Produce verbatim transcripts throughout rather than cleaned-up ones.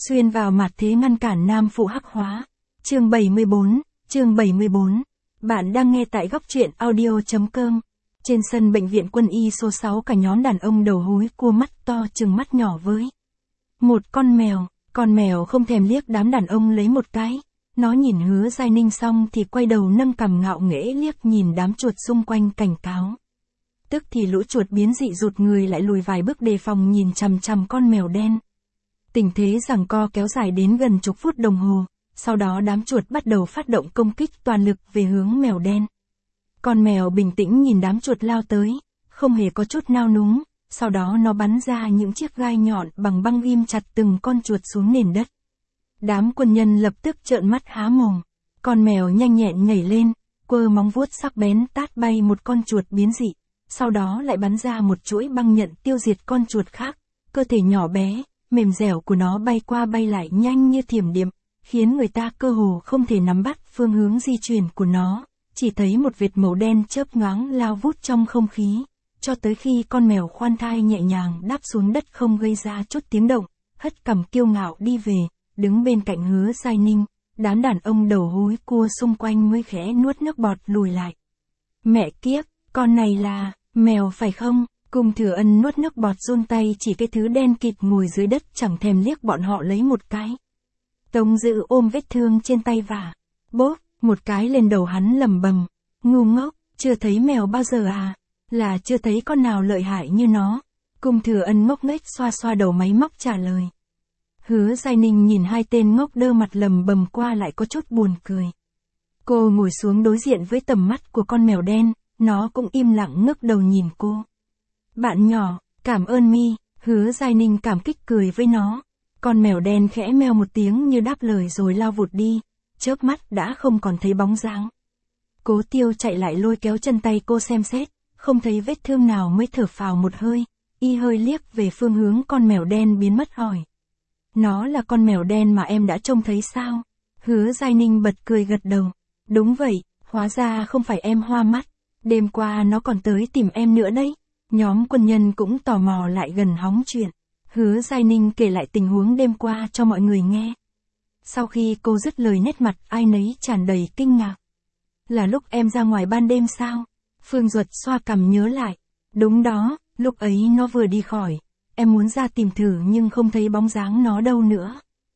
Xuyên vào mặt thế ngăn cản nam phụ hắc hóa. Chương bảy mươi bốn, chương bảy mươi bốn. Bạn đang nghe tại góc truyện audio.com. Trên sân bệnh viện quân y số sáu, cả nhóm đàn ông đầu húi cua mắt to chừng mắt nhỏ với một con mèo. Con mèo không thèm liếc đám đàn ông lấy một cái. Nó nhìn Hứa Giai Ninh xong thì quay đầu nâng cằm ngạo nghễ liếc nhìn đám chuột xung quanh cảnh cáo. Tức thì lũ chuột biến dị rụt người lại lùi vài bước đề phòng nhìn chằm chằm con mèo đen. Tình thế giằng co kéo dài đến gần chục phút đồng hồ, sau đó đám chuột bắt đầu phát động công kích toàn lực về hướng mèo đen. Con mèo bình tĩnh nhìn đám chuột lao tới, không hề có chút nao núng, sau đó nó bắn ra những chiếc gai nhọn bằng băng ghim chặt từng con chuột xuống nền đất. Đám quân nhân lập tức trợn mắt há mồm, con mèo nhanh nhẹn nhảy lên, quơ móng vuốt sắc bén tát bay một con chuột biến dị, sau đó lại bắn ra một chuỗi băng nhận tiêu diệt con chuột khác. Cơ thể nhỏ bé, mềm dẻo của nó bay qua bay lại nhanh như thiểm điện, khiến người ta cơ hồ không thể nắm bắt phương hướng di chuyển của nó, chỉ thấy một vệt màu đen chớp nhoáng lao vút trong không khí, cho tới khi con mèo khoan thai nhẹ nhàng đáp xuống đất không gây ra chút tiếng động, hất cằm kiêu ngạo đi về, đứng bên cạnh Hứa Giai Ninh, đám đàn ông đầu húi cua xung quanh mới khẽ nuốt nước bọt lùi lại. Mẹ kiếp, con này là mèo phải không? Cung Thừa Ân nuốt nước bọt run tay chỉ cái thứ đen kịt ngồi dưới đất chẳng thèm liếc bọn họ lấy một cái. Tống Dữ ôm vết thương trên tay và bốp một cái lên đầu hắn lầm bầm, ngu ngốc, chưa thấy mèo bao giờ à, là chưa thấy con nào lợi hại như nó. Cung Thừa Ân ngốc nghếch xoa xoa đầu máy móc trả lời. Hứa Giai Ninh nhìn hai tên ngốc đơ mặt lầm bầm qua lại có chút buồn cười. Cô ngồi xuống đối diện với tầm mắt của con mèo đen, nó cũng im lặng ngước đầu nhìn cô. Bạn nhỏ, cảm ơn mi. Hứa Giai Ninh cảm kích cười với nó. Con mèo đen khẽ meo một tiếng như đáp lời rồi lao vụt đi, chớp mắt đã không còn thấy bóng dáng. Cố Tiêu chạy lại lôi kéo chân tay cô xem xét, không thấy vết thương nào mới thở phào một hơi, y hơi liếc về phương hướng con mèo đen biến mất hỏi. Nó là con mèo đen mà em đã trông thấy sao? Hứa Giai Ninh bật cười gật đầu. Đúng vậy, hóa ra không phải em hoa mắt, đêm qua nó còn tới tìm em nữa đấy. Nhóm quân nhân cũng tò mò lại gần hóng chuyện. Hứa Giai Ninh kể lại tình huống đêm qua cho mọi người nghe. Sau khi cô dứt lời nét mặt ai nấy tràn đầy kinh ngạc. Là lúc em ra ngoài ban đêm sao? Phương Duật xoa cằm nhớ lại. Đúng đó, lúc ấy nó vừa đi khỏi. Em muốn ra tìm thử nhưng không thấy bóng dáng nó đâu nữa.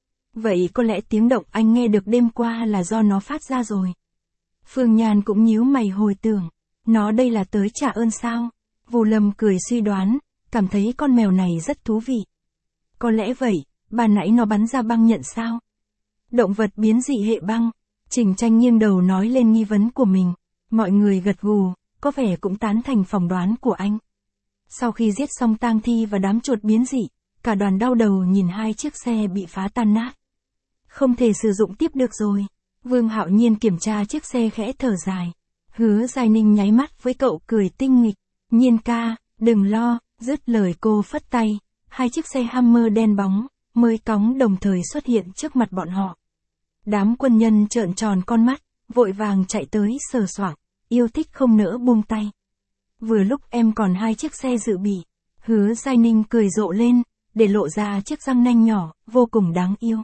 Vậy có lẽ tiếng động anh nghe được đêm qua là do nó phát ra rồi. Phương Nhan cũng nhíu mày hồi tưởng. Nó đây là tới trả ơn sao? Vu Lâm cười suy đoán, cảm thấy con mèo này rất thú vị. Có lẽ vậy, ban nãy nó bắn ra băng nhận sao? Động vật biến dị hệ băng. Trình Tranh nghiêng đầu nói lên nghi vấn của mình. Mọi người gật gù, có vẻ cũng tán thành phỏng đoán của anh. Sau khi giết xong tang thi và đám chuột biến dị, cả đoàn đau đầu nhìn hai chiếc xe bị phá tan nát. Không thể sử dụng tiếp được rồi. Vương Hạo Nhiên kiểm tra chiếc xe khẽ thở dài. Hứa Giai Ninh nháy mắt với cậu cười tinh nghịch. Nhiên ca, đừng lo, dứt lời cô phất tay, hai chiếc xe Hammer đen bóng, mới cóng đồng thời xuất hiện trước mặt bọn họ. Đám quân nhân trợn tròn con mắt, vội vàng chạy tới sờ soạng, yêu thích không nỡ buông tay. Vừa lúc em còn hai chiếc xe dự bị, Hứa Giai Ninh cười rộ lên, để lộ ra chiếc răng nanh nhỏ, vô cùng đáng yêu.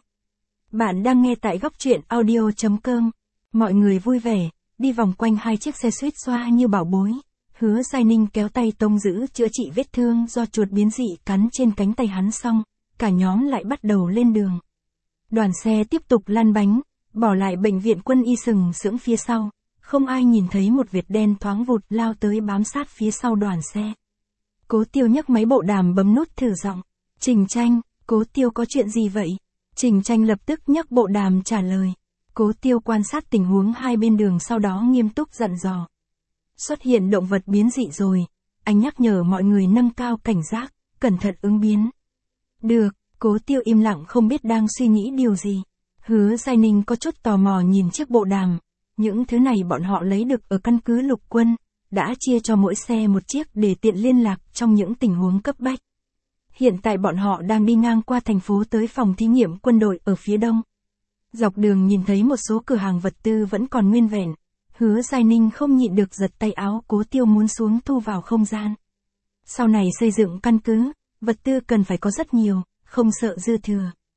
Bạn đang nghe tại góc truyện audio.com. Mọi người vui vẻ, đi vòng quanh hai chiếc xe suýt xoa như bảo bối. Hứa Giai Ninh kéo tay Tông Dữ chữa trị vết thương do chuột biến dị cắn trên cánh tay hắn xong, cả nhóm lại bắt đầu lên đường. Đoàn xe tiếp tục lăn bánh, bỏ lại bệnh viện quân y sừng sững phía sau, không ai nhìn thấy một vệt đen thoáng vụt lao tới bám sát phía sau đoàn xe. Cố Tiêu nhấc máy bộ đàm bấm nút thử giọng. Trình Tranh, Cố Tiêu có chuyện gì vậy? Trình Tranh lập tức nhấc bộ đàm trả lời. Cố Tiêu quan sát tình huống hai bên đường sau đó nghiêm túc dặn dò. Xuất hiện động vật biến dị rồi, anh nhắc nhở mọi người nâng cao cảnh giác, cẩn thận ứng biến. Được, Cố Tiêu im lặng không biết đang suy nghĩ điều gì. Hứa Giai Ninh có chút tò mò nhìn chiếc bộ đàm, những thứ này bọn họ lấy được ở căn cứ lục quân, đã chia cho mỗi xe một chiếc để tiện liên lạc trong những tình huống cấp bách. Hiện tại bọn họ đang đi ngang qua thành phố tới phòng thí nghiệm quân đội ở phía đông. Dọc đường nhìn thấy một số cửa hàng vật tư vẫn còn nguyên vẹn. Hứa Giai Ninh không nhịn được giật tay áo Cố Tiêu muốn xuống thu vào không gian. Sau này xây dựng căn cứ, vật tư cần phải có rất nhiều, không sợ dư thừa.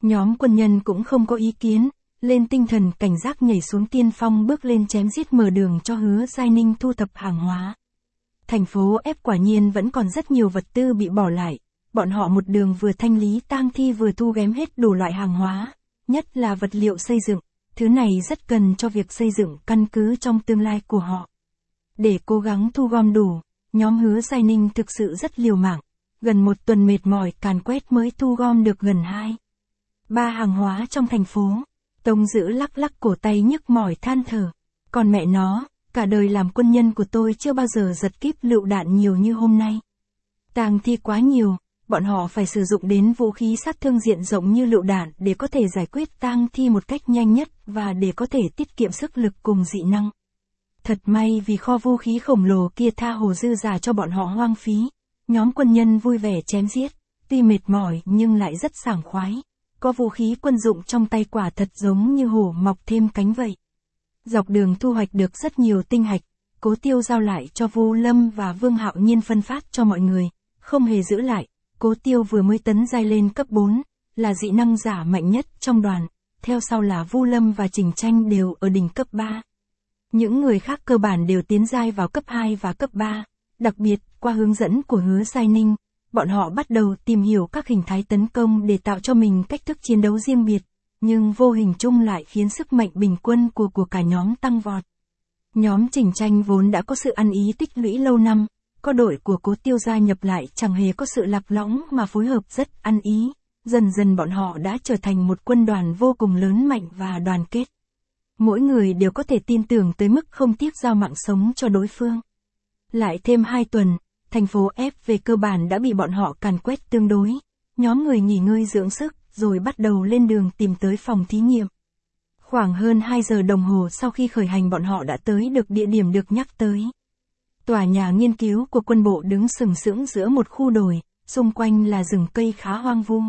Nhóm quân nhân cũng không có ý kiến, lên tinh thần cảnh giác nhảy xuống tiên phong bước lên chém giết mở đường cho Hứa Giai Ninh thu thập hàng hóa. Thành phố F quả nhiên vẫn còn rất nhiều vật tư bị bỏ lại, bọn họ một đường vừa thanh lý tang thi vừa thu ghém hết đủ loại hàng hóa, nhất là vật liệu xây dựng, thứ này rất cần cho việc xây dựng căn cứ trong tương lai của họ. Để cố gắng thu gom đủ, nhóm Hứa Giai Ninh thực sự rất liều mạng, gần một tuần mệt mỏi càn quét mới thu gom được gần hai ba hàng hóa trong thành phố. Tông Dữ lắc lắc cổ tay nhức mỏi than thở, còn mẹ nó, cả đời làm quân nhân của tôi chưa bao giờ giật kíp lựu đạn nhiều như hôm nay. Tang thi quá nhiều, bọn họ phải sử dụng đến vũ khí sát thương diện rộng như lựu đạn để có thể giải quyết tang thi một cách nhanh nhất và để có thể tiết kiệm sức lực cùng dị năng. Thật may vì kho vũ khí khổng lồ kia tha hồ dư giả cho bọn họ hoang phí, nhóm quân nhân vui vẻ chém giết, tuy mệt mỏi nhưng lại rất sảng khoái. Có vũ khí quân dụng trong tay quả thật giống như hổ mọc thêm cánh vậy. Dọc đường thu hoạch được rất nhiều tinh hạch, Cố Tiêu giao lại cho Vu Lâm và Vương Hạo Nhiên phân phát cho mọi người, không hề giữ lại. Cố Tiêu vừa mới tấn giai lên cấp bốn, là dị năng giả mạnh nhất trong đoàn, theo sau là Vu Lâm và Trình Tranh đều ở đỉnh cấp ba. Những người khác cơ bản đều tiến giai vào cấp hai và cấp ba, đặc biệt qua hướng dẫn của Hứa Giai Ninh. Bọn họ bắt đầu tìm hiểu các hình thái tấn công để tạo cho mình cách thức chiến đấu riêng biệt, nhưng vô hình chung lại khiến sức mạnh bình quân của của cả nhóm tăng vọt. Nhóm Trình Tranh vốn đã có sự ăn ý tích lũy lâu năm, có đội của Cố Tiêu gia nhập lại chẳng hề có sự lạc lõng mà phối hợp rất ăn ý, dần dần bọn họ đã trở thành một quân đoàn vô cùng lớn mạnh và đoàn kết. Mỗi người đều có thể tin tưởng tới mức không tiếc giao mạng sống cho đối phương. Lại thêm hai tuần, thành phố F về cơ bản đã bị bọn họ càn quét tương đối, nhóm người nghỉ ngơi dưỡng sức, rồi bắt đầu lên đường tìm tới phòng thí nghiệm. Khoảng hơn hai giờ đồng hồ sau khi khởi hành bọn họ đã tới được địa điểm được nhắc tới. Tòa nhà nghiên cứu của quân bộ đứng sừng sững giữa một khu đồi, xung quanh là rừng cây khá hoang vu.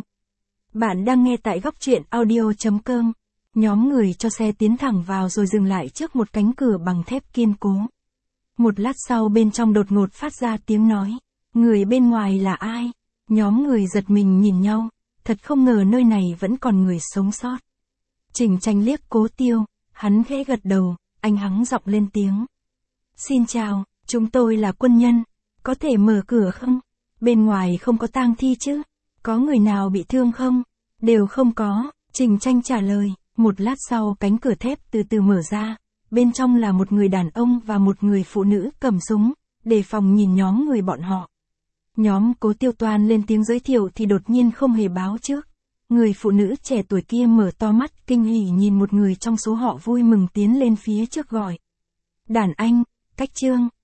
Bạn đang nghe tại góc truyện audio chấm com. Nhóm người cho xe tiến thẳng vào rồi dừng lại trước một cánh cửa bằng thép kiên cố. Một lát sau bên trong đột ngột phát ra tiếng nói. Người bên ngoài là ai? Nhóm người giật mình nhìn nhau. Thật không ngờ nơi này vẫn còn người sống sót. Trình Tranh liếc Cố Tiêu, hắn khẽ gật đầu, anh hắng giọng lên tiếng. Xin chào, chúng tôi là quân nhân, có thể mở cửa không? Bên ngoài không có tang thi chứ? Có người nào bị thương không? Đều không có, Trình Tranh trả lời. Một lát sau cánh cửa thép từ từ mở ra, bên trong là một người đàn ông và một người phụ nữ cầm súng, đề phòng nhìn nhóm người bọn họ. Nhóm Cố Tiêu toan lên tiếng giới thiệu thì đột nhiên không hề báo trước. Người phụ nữ trẻ tuổi kia mở to mắt kinh hỉ nhìn một người trong số họ vui mừng tiến lên phía trước gọi. Đàn anh, Cách Trương.